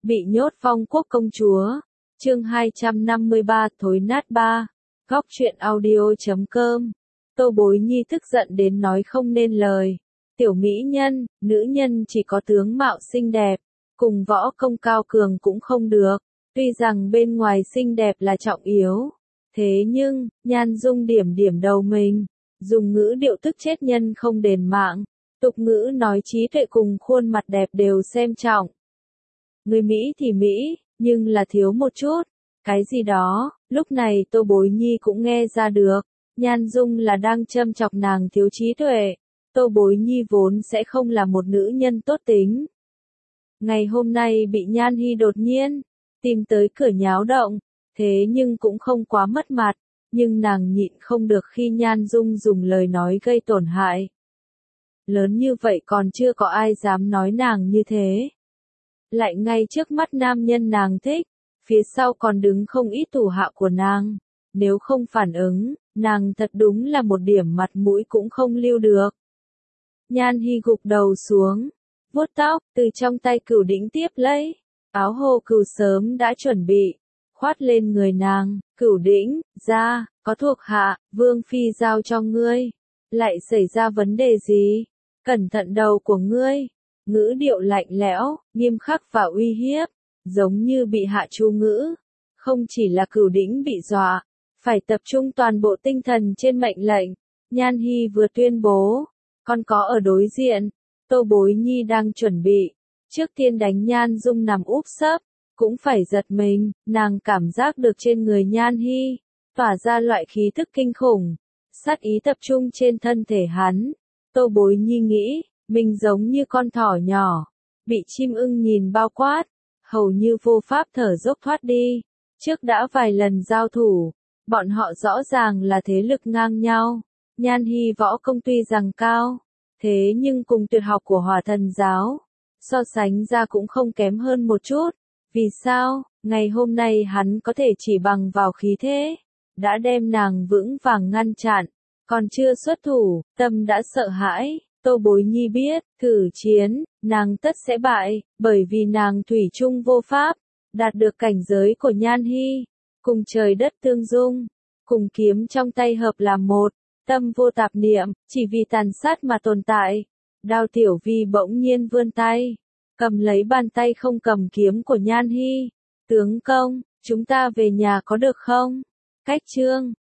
Bị nhốt Phong Quốc công chúa. Chương 253 thối nát 3. Góc truyện audio.com. Tô Bối Nhi tức giận đến nói không nên lời. Tiểu mỹ nhân, nữ nhân chỉ có tướng mạo xinh đẹp, cùng võ công cao cường cũng không được. Tuy rằng bên ngoài xinh đẹp là trọng yếu, thế nhưng, nhan dung điểm điểm đầu mình, dùng ngữ điệu tức chết nhân không đền mạng. Tục ngữ nói trí tuệ cùng khuôn mặt đẹp đều xem trọng. Người Mỹ thì Mỹ, nhưng là thiếu một chút. Cái gì đó, lúc này Tô Bối Nhi cũng nghe ra được. Nhan Dung là đang châm chọc nàng thiếu trí tuệ. Tô Bối Nhi vốn sẽ không là một nữ nhân tốt tính. Ngày hôm nay bị Nhan Hy đột nhiên tìm tới cửa nháo động, thế nhưng cũng không quá mất mặt, nhưng nàng nhịn không được khi Nhan Dung dùng lời nói gây tổn hại. Lớn như vậy còn chưa có ai dám nói nàng như thế. Lại ngay trước mắt nam nhân nàng thích, phía sau còn đứng không ít thủ hạ của nàng. Nếu không phản ứng, nàng thật đúng là một điểm mặt mũi cũng không lưu được. Nhan Hy gục đầu xuống, vuốt tóc, từ trong tay Cửu Đỉnh tiếp lấy. Áo hồ cừu sớm đã chuẩn bị, khoát lên người nàng. Cửu Đỉnh, ra, có thuộc hạ, Vương Phi giao cho ngươi. Lại xảy ra vấn đề gì? Cẩn thận đầu của ngươi. Ngữ điệu lạnh lẽo, nghiêm khắc và uy hiếp, giống như bị hạ chú ngữ. Không chỉ là Cửu Đỉnh bị dọa, phải tập trung toàn bộ tinh thần trên mệnh lệnh. Nhan Hy vừa tuyên bố, còn có ở đối diện, Tô Bối Nhi đang chuẩn bị. Trước tiên đánh Nhan Dung nằm úp sấp, cũng phải giật mình, nàng cảm giác được trên người Nhan Hy, tỏa ra loại khí thức kinh khủng, sát ý tập trung trên thân thể hắn. Tô Bối Nhi nghĩ, mình giống như con thỏ nhỏ, bị chim ưng nhìn bao quát, hầu như vô pháp thở dốc thoát đi. Trước đã vài lần giao thủ, bọn họ rõ ràng là thế lực ngang nhau. Nhan Hy võ công tuy rằng cao, thế nhưng cùng tuyệt học của Hỏa Thần giáo, so sánh ra cũng không kém hơn một chút. Vì sao, ngày hôm nay hắn có thể chỉ bằng vào khí thế, đã đem nàng vững vàng ngăn chặn, còn chưa xuất thủ, tâm đã sợ hãi. Tô Bối Nhi biết, thử chiến, nàng tất sẽ bại, bởi vì nàng thủy chung vô pháp, đạt được cảnh giới của Nhan Hy, cùng trời đất tương dung, cùng kiếm trong tay hợp làm một, tâm vô tạp niệm, chỉ vì tàn sát mà tồn tại. Đao Tiểu Vi bỗng nhiên vươn tay, cầm lấy bàn tay không cầm kiếm của Nhan Hy. Tướng công, chúng ta về nhà có được không? Cách chương